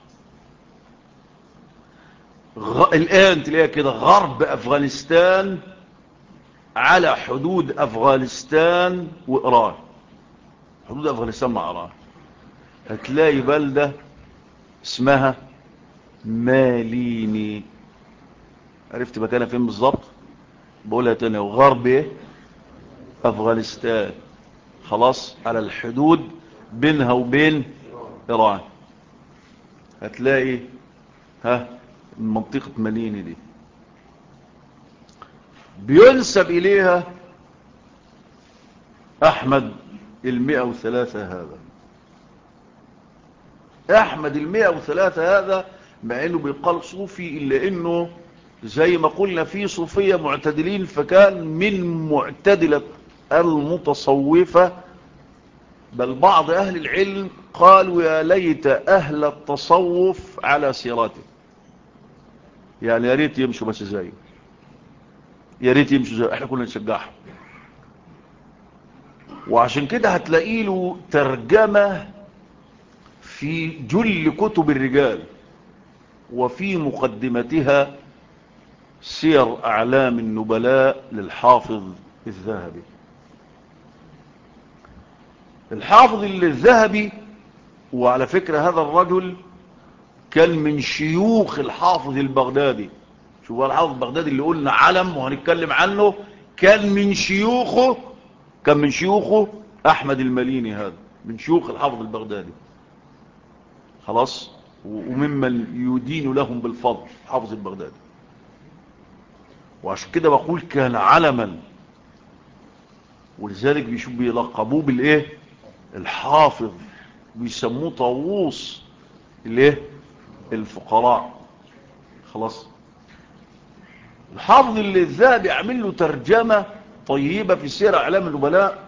الآن تلاقيها كده غرب أفغانستان، على حدود أفغانستان وإيران، حدود أفغانستان مع إيران. هتلاقي بلدة اسمها ماليني. عرفت مكانها فين بالضبط؟ بقولها تاني: غرب ايه؟ أفغانستان، خلاص، على الحدود بينها وبين إيران. هتلاقي منطقة ماليني دي بينسب إليها أحمد 103 هذا. أحمد 103 هذا مع أنه بيقال صوفي، إلا أنه زي ما قلنا فيه صوفية معتدلين، فكان من معتدلة المتصوفة. بل بعض أهل العلم قالوا يا ليت أهل التصوف على سيرته، يعني يا ريت يمشوا بس زيه، يا ريت يمشوا زيه، احنا كنا نشجعهم. وعشان كده هتلاقي له ترجمة في جل كتب الرجال، وفي مقدمتها سير أعلام النبلاء للحافظ الذهبي. الحافظ الذهبي، وعلى فكرة هذا الرجل كان من شيوخ الحافظ البغدادي. شوف الحافظ البغدادي اللي قلنا علم وهنتكلم عنه، كان من شيوخه أحمد الماليني، هذا من شيوخ الحافظ البغدادي، خلاص، وممن يدين لهم بالفضل حافظ البغدادي. وعشان كده بقول كان علما، ولذلك بيلقبوه بالايه؟ الحافظ، بيسموه طاووس الايه؟ الفقراء، خلاص. الحافظ اللي الذهبي عامل له ترجمة طيبة في سير أعلام النبلاء،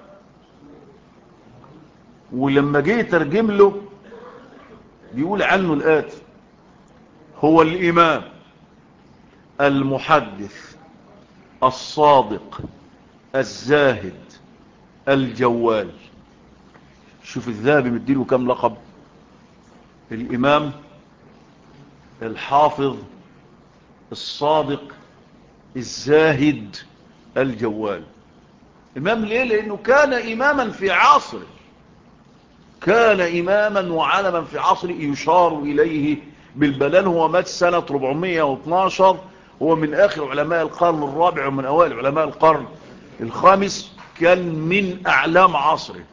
ولما جه يترجم له بيقول عنه الآتي: هو الإمام المحدث الصادق الزاهد الجوال. شوف الذهبي مديله كم لقب: الإمام، الحافظ، الصادق، الزاهد، الجوال. إمام ليه؟ لأنه كان إماما في عصره، كان إماما وعلما في عصره يشار إليه بالبلان. هو مات سنة 412، هو من آخر علماء القرن الرابع ومن أوائل علماء القرن الخامس، كان من أعلام عصره.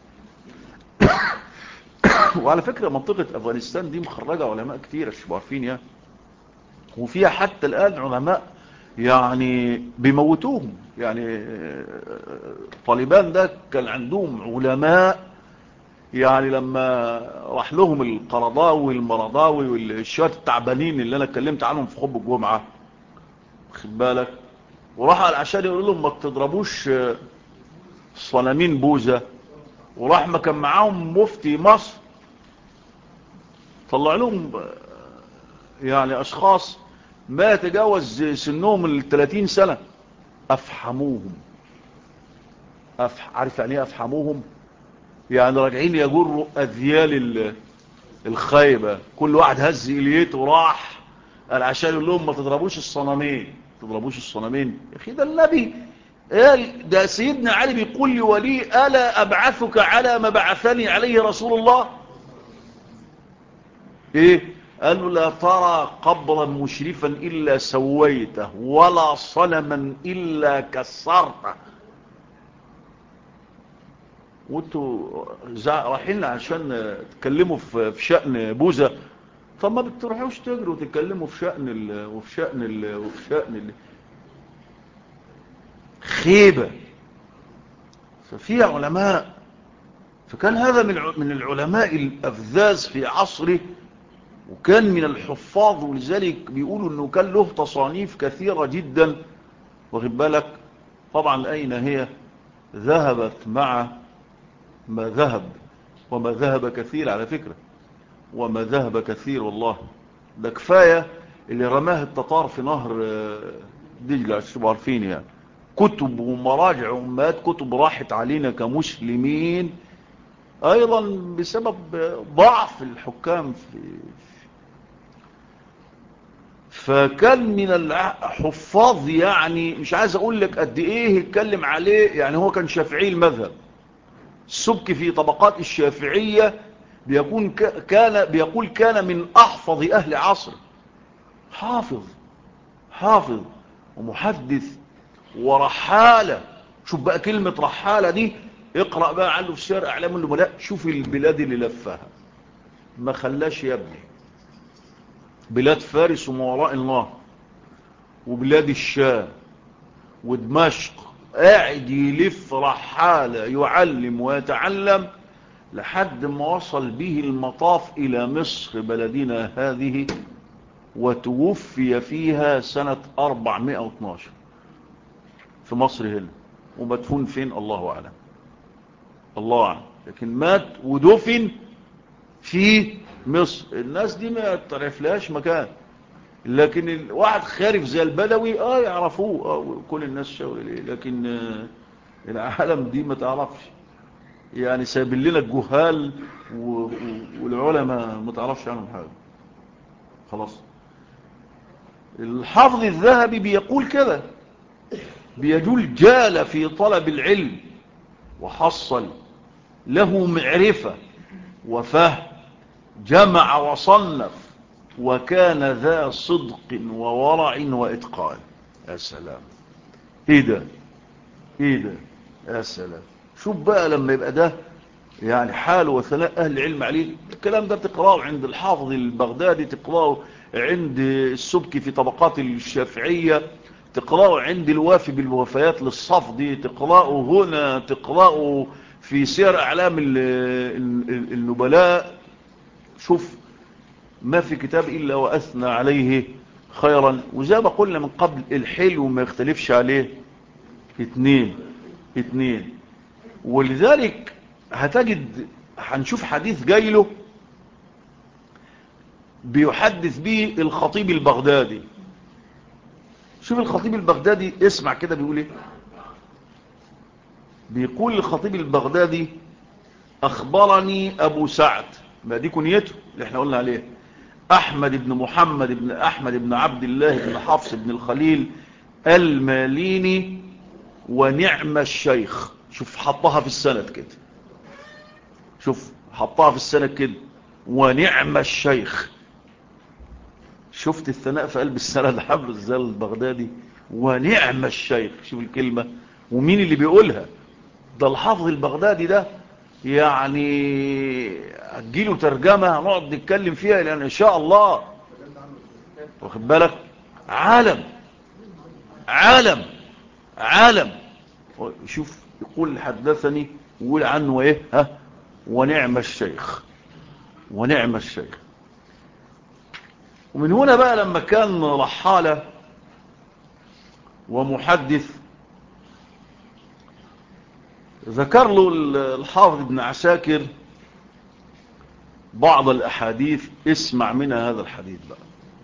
وعلى فكرة منطقة أفغانستان دي مخرجة علماء كتير مش عارفين يعني، وفيها حتى الآن علماء يعني بيموتوهم. يعني طالبان ده كان عندهم علماء، يعني لما راح لهم القرضاوي والمرضاوي والشوات التعبانين اللي انا اتكلمت عنهم في خطبة الجمعة، خد بالك، وراح عشان يقول لهم ما تضربوش صنامين بوزة، وراح ما كان معاهم مفتي مصر طلع لهم يعني اشخاص ما يتجاوز سنهم 30 سنة، افحموهم. عارف يعني ايه افحموهم؟ يعني راجعين يجروا اذيال الخايبة، كل واحد هز إليته وراح قال عشان يقول لهم ما تضربوش الصنمين، تضربوش الصنمين. يا أخي ده النبي قال، ده سيدنا علي بيقول لولي: ألا أبعثك على ما بعثني عليه رسول الله؟ إيه؟ قال له: لا ترى قبرا مشرفا إلا سويته، ولا صنما إلا كسرته. وانتوا رايحين عشان تتكلموا في شأن بوزة؟ طب ما بتروحوش تجروا وتتكلموا في شأن وفي شأن خيبة. ففي علماء، فكان هذا من العلماء الأفذاذ في عصره، وكان من الحفاظ، ولذلك بيقولوا انه كان له تصانيف كثيرة جدا، واخد بالك. طبعا اين هي ذهبت مع ما ذهب، وما ذهب كثير على فكرة، وما ذهب كثير والله. ده كفاية اللي رماه التتار في نهر دجلة، عشان عارفين يعني. كتب ومراجع وأمهات كتب راحت علينا كمسلمين أيضا بسبب ضعف الحكام فكان من الحفاظ، يعني مش عايز أقول لك قد إيه يتكلم عليه. يعني هو كان شافعي المذهب، السبكي في طبقات الشافعية بيقول كان من أحفظ أهل عصره، حافظ ومحدث ورحالة. شوف بقى كلمة رحالة دي، اقرأ بقى عنه في سير أعلام النبلاء، شوف البلاد اللي لفها، ما خلاش يا ابني. بلاد فارس وما وراء النهر، وبلاد الشام، ودمشق، قاعد يلف رحالة يعلم ويتعلم لحد ما وصل به المطاف إلى مصر بلدنا هذه، وتوفي فيها سنة 412 في مصر هنا. ومدفون فين الله أعلم، الله أعلم، لكن مات ودفن في مصر. الناس دي ما تعرفلهاش مكان، لكن الواحد خارف زي البدوي يعرفوه، كل الناس شاور ليه، لكن العالم دي ما تعرفش. يعني سايبين لنا الجهال والعلماء ما تعرفش عنهم حاجة خلاص. الحافظ الذهبي بيقول كده، بيجول جال في طلب العلم وحصل له معرفة وفهم، جمع وصنف، وكان ذا صدق وورع وإتقان. يا سلام، ايه ده، ايه ده، يا سلام. شوف بقى لما يبقى ده يعني حال وثناء أهل العلم عليه. الكلام ده تقرأه عند الحافظ البغدادي، تقرأه عند السبكي في طبقات الشافعية، تقرأه عند الوافي بالوفيات للصفدي، تقرأه هنا، تقرأه في سير أعلام النبلاء. شوف ما في كتاب إلا وأثنى عليه خيرا. وزي ما قلنا من قبل، الحلو ما يختلفش عليه اتنين. ولذلك هتجد، هنشوف حديث جايله بيحدث به الخطيب البغدادي، شوف الخطيب البغدادي، اسمع كده بيقول ايه. بيقول الخطيب البغدادي: اخبرني ابو سعد، ما دي كنيته اللي احنا قلنا عليه، احمد بن محمد بن احمد بن عبد الله بن حفص بن الخليل الماليني، ونعم الشيخ. شوف حطها في السند كده، شوف حطها في السند كده، ونعم الشيخ. شفت الثناء في قلب السند حبل ازاي البغدادي؟ ونعم الشيخ. شوف الكلمة ومين اللي بيقولها، ده الحافظ البغدادي ده. يعني هتجيله ترجمة هنقعد نتكلم فيها لأن إن شاء الله، واخد بالك، عالم عالم عالم. شوف يقول حدثني ويقول عنه ايه، ها، ونعم الشيخ، ونعم الشيخ. ومن هنا بقى لما كان رحالة ومحدث، ذكر له الحافظ ابن عساكر بعض الأحاديث، اسمع منها هذا الحديث بقى.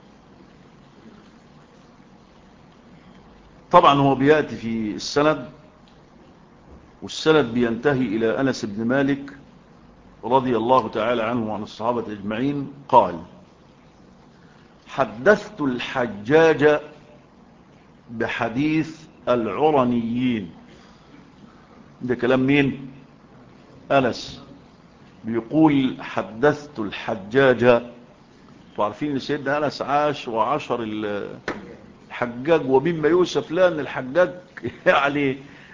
طبعا هو بيأتي في السند، والسند بينتهي إلى أنس بن مالك رضي الله تعالى عنه وعن الصحابة أجمعين قال: حدثت الحجاج بحديث العرنيين. ده كلام مين؟ أنس بيقول حدثت الحجاج. وعارفين ان سيدنا أنس عاش وعشر الحجاج، ومما يوسف لأن الحجاج يعني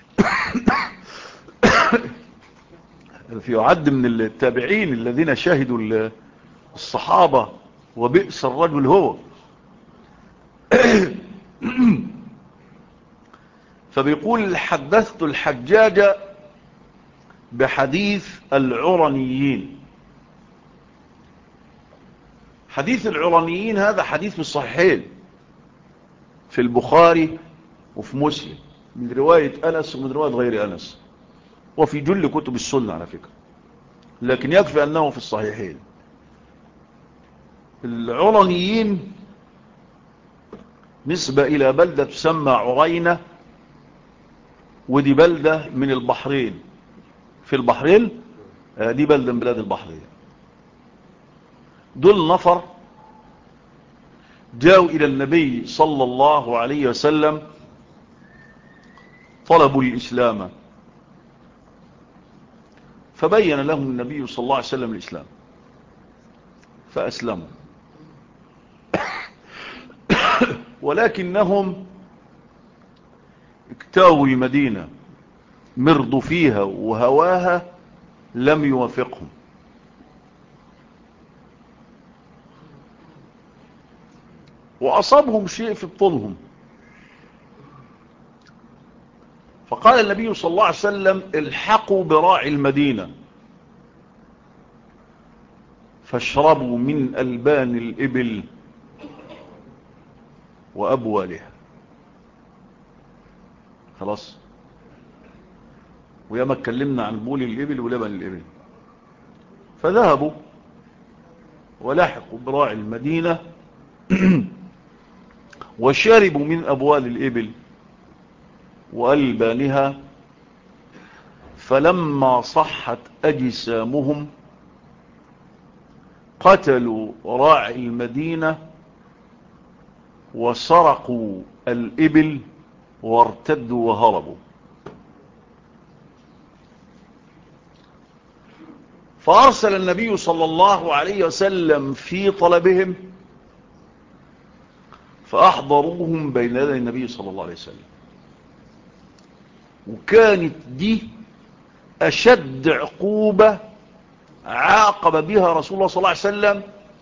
في يعد من التابعين الذين شهدوا الصحابة، وبئس الرجل هو. فبيقول حدثت الحجاج بحديث العرنيين. حديث العرنيين هذا حديث في الصحيحين، في البخاري وفي مسلم، من رواية أنس ومن رواية غير أنس، وفي جل كتب السنة على فكرة، لكن يكفي أنه في الصحيحين. العرنيين نسبة إلى بلدة تسمى عرينة، ودي بلدة من البحرين، في البحرين، دي بلدة من بلاد البحرين. دول نفر جاءوا إلى النبي صلى الله عليه وسلم، طلبوا الإسلام، فبين لهم النبي صلى الله عليه وسلم الإسلام فأسلموا. ولكنهم اكتاوا المدينة، مرضوا فيها وهواها لم يوافقهم. وأصابهم شيء في بطنهم، فقال النبي صلى الله عليه وسلم: الحقوا براعي المدينة فاشربوا من ألبان الإبل وأبوالها. خلاص، وياما اتكلمنا عن بول الإبل ولبن الإبل. فذهبوا ولحقوا براعي المدينة وشربوا من أبوال الإبل وألبانها، فلما صحت أجسامهم قتلوا راعي المدينة وسرقوا الإبل وارتدوا وهربوا. فأرسل النبي صلى الله عليه وسلم في طلبهم، فأحضروهم بين يدي النبي صلى الله عليه وسلم. وكانت دي أشد عقوبة عاقب بها رسول الله صلى الله عليه وسلم،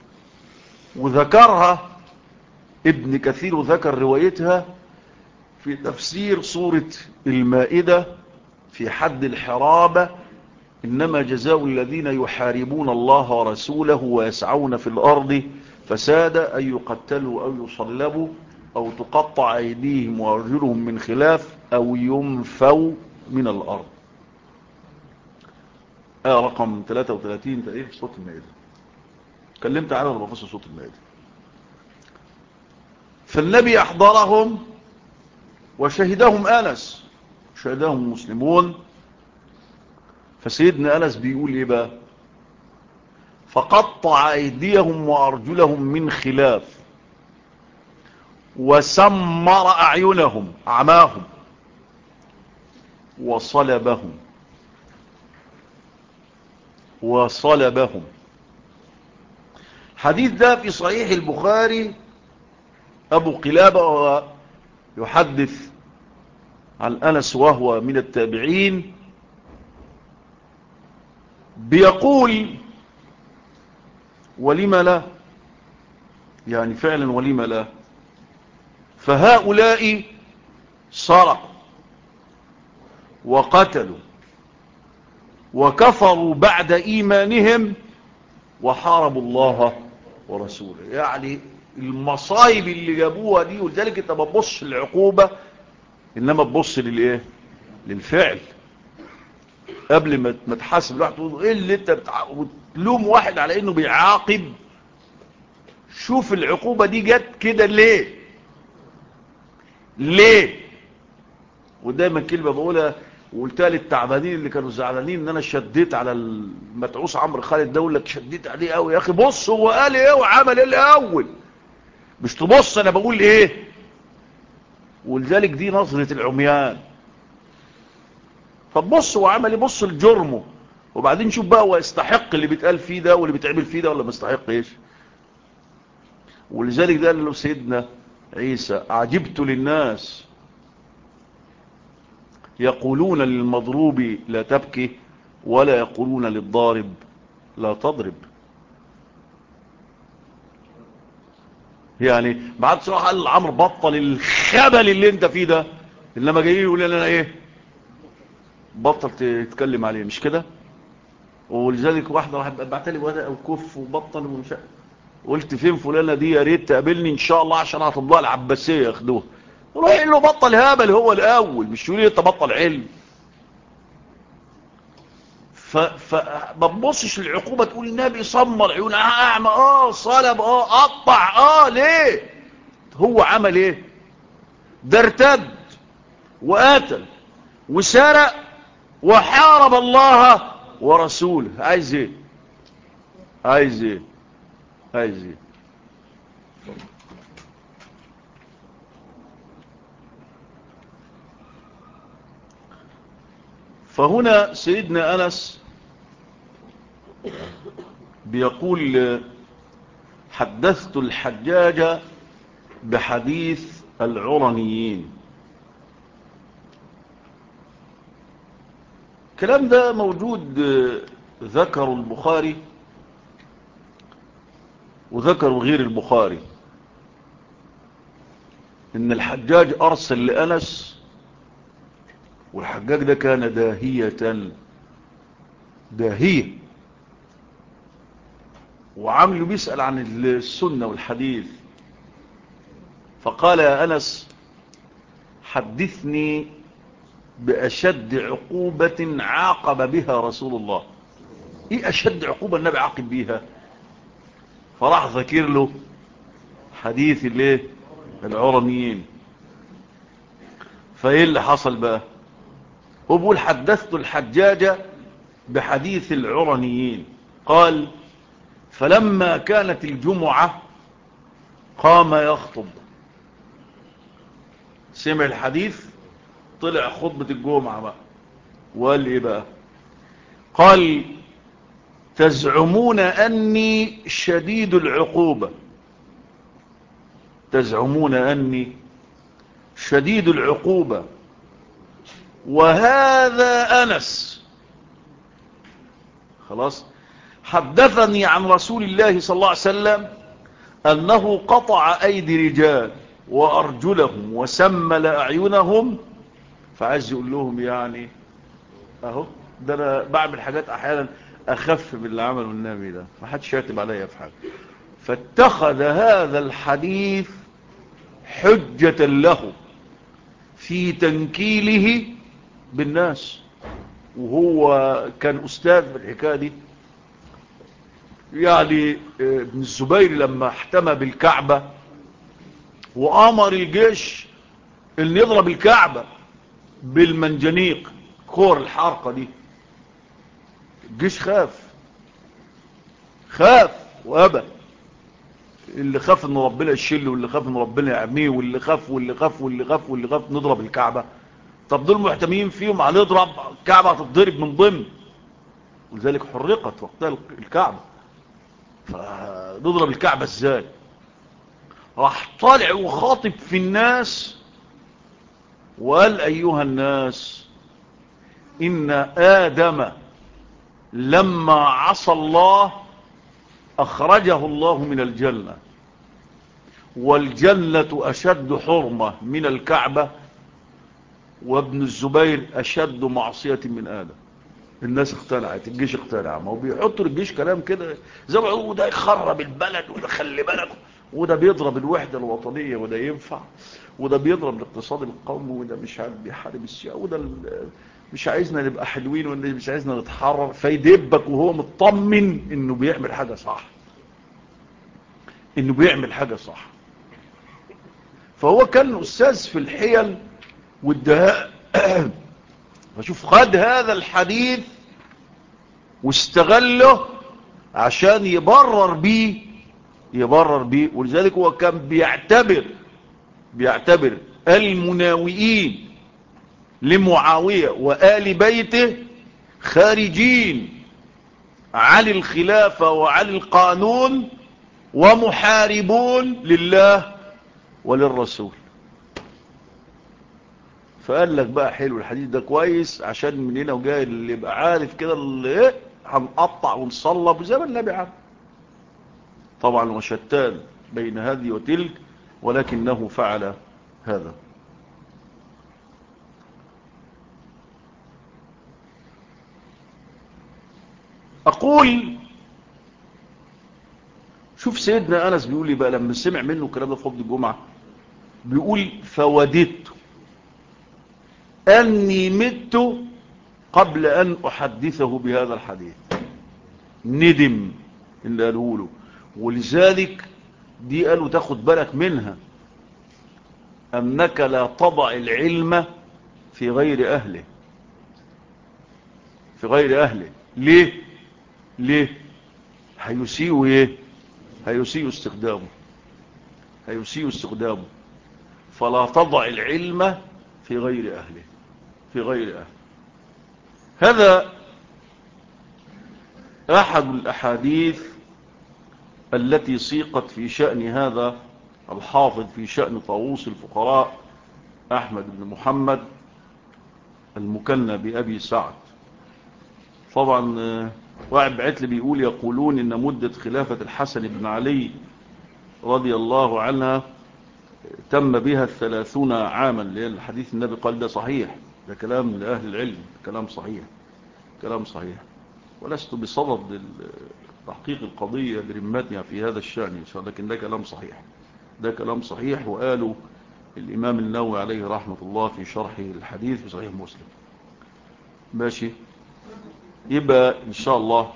وذكرها ابن كثير وذكر روايتها في تفسير سورة المائدة في حد الحرابة: إنما جزاء الذين يحاربون الله ورسوله ويسعون في الأرض فسادا أن يقتلوا أو يصلبوا أو تقطع أيديهم وأرجلهم من خلاف أو ينفوا من الأرض. رقم 33 تقريبا في صوت المائدة، كلمت عنها لما فصل صوت المائدة. فالنبي أحضرهم وشهدهم أنس، شهدهم المسلمون. فسيدنا أنس بيقول إيه بقى؟ فقطع أيديهم وأرجلهم من خلاف وسمر أعينهم، عماهم، وصلبهم وصلبهم. حديث ده في صحيح البخاري. أبو قلابة وهو يحدث عن أنس وهو من التابعين بيقول ولم لا، يعني فعلا ولم لا، فهؤلاء سرقوا وقتلوا وكفروا بعد إيمانهم وحاربوا الله ورسوله. يعني المصايب اللي جابوها دي. ولذلك انت ما تبصش للعقوبة، انما تبص للايه؟ للفعل. قبل ما تحاسب الواحد تقول ايه اللي انت وتلوم واحد على انه بيعاقب. شوف العقوبة دي جت كده ليه؟ ليه؟ ودايما كلمة بقولها وقلتها للتعبانين اللي كانوا زعلانين ان انا شديت على المتعوس عمرو خالد ده، اقول لك شديت عليه قوي يا اخي. بص هو قال ايه وعمل ايه الاول، مش تبص انا بقول ايه. ولذلك دي نظرة العميان. فبص هو عمل ايه، بص لجرمه، وبعدين شوف بقى هو يستحق اللي بيتقال فيه ده واللي بيتعمل فيه ده ولا ما يستحق ايش. ولذلك ده قال له سيدنا عيسى عجبت للناس يقولون للمضروب لا تبكي ولا يقولون للضارب لا تضرب. يعني بعد صراحة قال عمرو بطل الخبل اللي انت فيه ده، انما جاي يقول لنا ايه؟ بطل تتكلم عليه، مش كده؟ ولذلك واحدة راح بعتلي ورقة وكف وبطل ومش، قلت فين فلانة دي؟ يا ريت تقابلني ان شاء الله عشان هتطلع العباسية ياخدوها. روح يقول له بطل هبل هو الاول، مش يقول لي انت بطل علم. فما تبصش للعقوبة تقول النبي صمر عيون اعمى، صلب، قطع، ليه؟ هو عمل ايه؟ ده ارتد وقاتل وسرق وحارب الله ورسوله. عايز ايه؟ عايز ايه؟ عايز ايه؟ فهنا سيدنا أنس بيقول حدثت الحجاج بحديث العرنيين. الكلام ده موجود، ذكر البخاري وذكر غير البخاري ان الحجاج ارسل لأنس، والحجاج ده كان داهية وعامله بيسأل عن السنة والحديث. فقال يا أنس حدثني بأشد عقوبة عاقب بها رسول الله. ايه أشد عقوبة النبي عاقب بيها؟ فراح ذكر له حديث الايه؟ العرنيين. فايه اللي حصل بقى؟ هو بيقول حدثت الحجاج بحديث العرنيين. قال فلما كانت الجمعة قام يخطب. سمع الحديث طلع خطبة الجمعة بقى وقال ايه بقى؟ قال تزعمون أني شديد العقوبة، تزعمون أني شديد العقوبة، وهذا أنس خلاص حدثني عن رسول الله صلى الله عليه وسلم أنه قطع أيدي رجال وأرجلهم وسمل أعينهم. فعايز يقول لهم يعني أهو ده أنا بعمل حاجات أحيانا أخف من اللي عمله النبي ده، ما حدش يكتب عليا في حاجة. فاتخذ هذا الحديث حجة له في تنكيله بالناس. وهو كان أستاذ في الحكاية دي. يعني ابن الزبير لما احتمى بالكعبة وأمر الجيش اللي يضرب الكعبة بالمنجنيق، كور الحارقة دي، الجيش خاف وأبى. اللي خاف ان ربنا يشيله، واللي خاف ان ربنا يعميه، واللي خاف نضرب الكعبة. طب دول محتمين فيهم هنضرب الكعبة، هتتضرب من ضمن، ولذلك حرقت وقتها الكعبة. فنضرب الكعبة ازاي؟ راح طالع وخاطب في الناس وقال: ايها الناس، ان آدم لما عصى الله اخرجه الله من الجنة، والجنة اشد حرمة من الكعبة، وابن الزبير اشد معصية من آدم. الناس اقتنعت، الجيش اقتنع. ما هو بيحطوا الجيش كلام كده زي ما يقولوا ده يخرب البلد، وده خلي بالك، وده بيضرب الوحدة الوطنية، وده ينفع، وده بيضرب الاقتصاد القومي، وده مش عارف بيحارب السياسة، وده مش عايزنا نبقى حلوين، وده مش عايزنا نتحرر. فيدبك وهو مطمن انه بيعمل حاجة صح، فهو كان استاذ في الحيل والدهاء. فشوف، خد هذا الحديث واستغله عشان يبرر بيه. ولذلك هو كان بيعتبر المناوئين لمعاوية وآل بيته خارجين عن الخلافة وعن القانون، ومحاربون لله وللرسول. فقال لك بقى حلو الحديث ده كويس، عشان من هنا وجاي اللي يبقى عارف كده اللي هنقطع ونصلب زي ما النبي عمل. طبعا وشتان بين هذه وتلك، ولكنه فعل هذا. أقول، شوف سيدنا أنس بيقول لي بقى لما سمع منه الكلام ده في خطبة الجمعة، بيقول: فوددت أني مت قبل أن أحدثه بهذا الحديث. ندم اللي قاله له. ولذلك دي قالوا تاخد بالك منها، أنك لا تضع العلم في غير أهله. ليه؟ هيسيء استخدامه. فلا تضع العلم في غير أهله. هذا أحد الأحاديث التي سيقت في شأن هذا الحافظ، في شأن طاووس الفقراء أحمد بن محمد المكنى بأبي سعد. طبعا واحد بعت لي بيقول: يقولون إن مدة خلافة الحسن بن علي رضي الله عنها تم بها 30 عاما، لأن الحديث النبي قال ده صحيح، ده كلام لأهل العلم، كلام صحيح. ولست بصدد تحقيق القضية برمتها في هذا الشأن، لكن ده كلام صحيح، وقالوا الإمام النووي عليه رحمة الله في شرح الحديث في صحيح مسلم. ماشي، يبقى إن شاء الله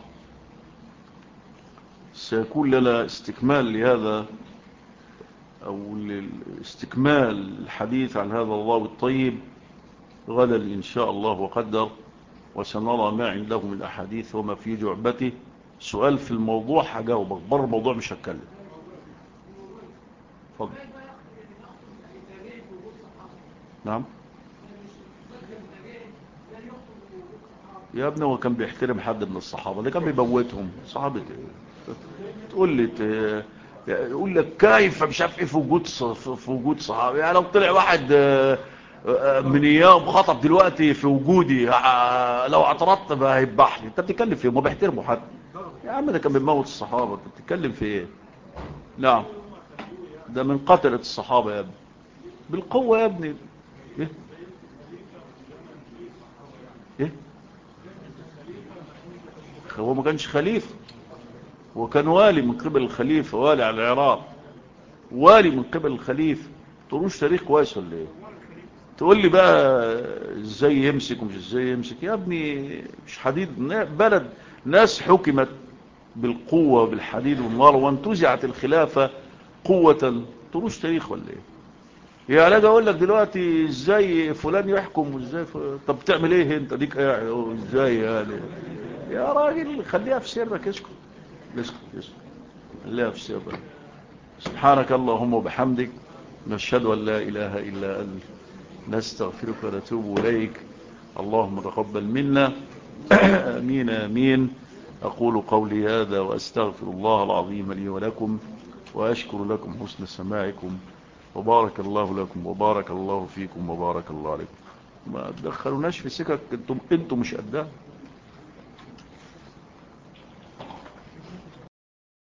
سيكون لنا استكمال لهذا، أو استكمال الحديث عن هذا الراوي الطيب غدا إن شاء الله وقدر، وسنرى ما عنده من أحاديث وما في جعبته. سؤال في الموضوع هجاوبك، بره الموضوع مش هتكلم. فضل. نعم يا ابني، هو كان بيحترم حد من الصحابة؟ اللي كان بيبوتهم صحابة تقول لي يقول لك كيف مش عارف ايه في وجود صحابة. يعني لو طلع واحد من ايام خطب دلوقتي في وجودي، لو اعترضت بقى هيبحني. انت بتتكلم في ايه؟ ما بيحترموا حد يا عم، ده كان بيموت الصحابة، انت بتتكلم في ايه؟ نعم، ده من قتلة الصحابة يا ابني، بالقوة يا ابني. ايه ايه هو ما كانش خليفة، هو كان والي من قبل الخليفة، والي على العراق، والي من قبل الخليفة. تقولوش تاريخ كويس ولا ايه؟ تقول لي بقى ازاي يمسك ومش ازاي يمسك يا ابني. مش حديد بلد، ناس حكمت بالقوة بالحديد والنار، وانتزعت الخلافة قوة. تقولوش تاريخ ولا ايه؟ يعني اجي اقول لك دلوقتي ازاي فلان يحكم وازاي طب بتعمل ايه انت ديك قاعد ازاي يعني؟ يا راجل خليها في سرك، اسكت اسكت اسكت، خليها في سرك. سبحانك اللهم وبحمدك، نشهد ان لا اله الا انت، نستغفرك ونتوب اليك. اللهم تقبل منا. امين امين. اقول قولي هذا واستغفر الله العظيم لي ولكم، واشكر لكم حسن سماعكم، وبارك الله لكم وبارك الله فيكم وبارك الله عليكم. ما تدخلوناش في سكك انتم مش قدها.